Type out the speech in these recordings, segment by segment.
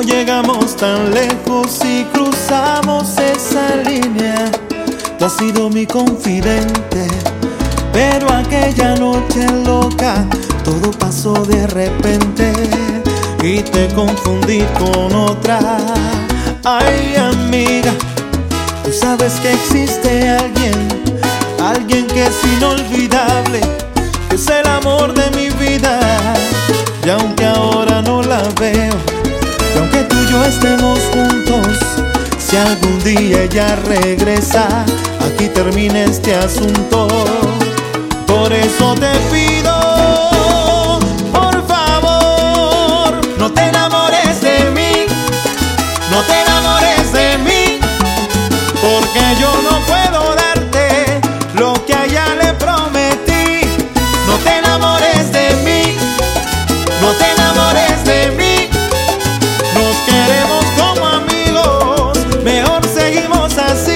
llegamos tan lejos y cruzamos esa línea. Tú has sido mi confidente, pero aquella noche loca todo pasó de repente y te confundí con otra. Ay, amiga, tú sabes que existe alguien que es inolvidable, que es el amor de mi vida. Y aunque ahora no la veo, y aunque tú y yo estemos juntos, si algún día ella regresa, aquí termina este asunto. Por eso te pido, por favor, no te enamores de mí, no te enamores de mí, porque yo no puedo darte lo que a ella le prometí. No te enamores de mí, no te enamores de mí. Nos queremos como amigos, mejor seguimos así.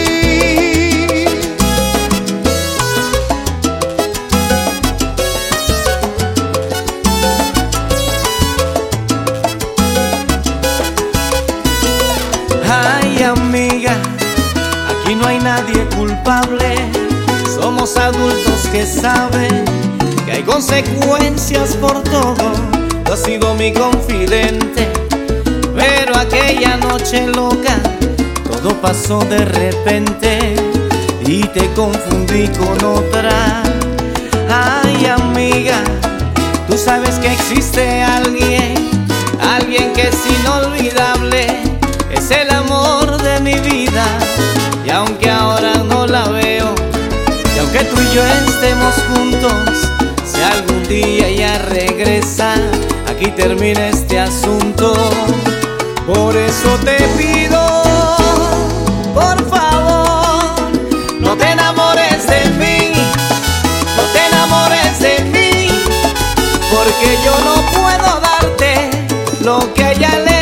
Ay, amiga, aquí no hay nadie culpable. Somos adultos que saben que hay consecuencias por todo. Tú has sido mi confidente, pero aquella noche loca todo pasó de repente y te confundí con otra. Ay, amiga, tú sabes que existe alguien que es inolvidable, es el amor de mi vida. Y aunque ahora no la veo, y aunque tú y yo estemos juntos, si algún día ella regresa, aquí termina este asunto. Por eso te pido, por favor, no te enamores de mí, no te enamores de mí, porque yo no puedo darte lo que a ella le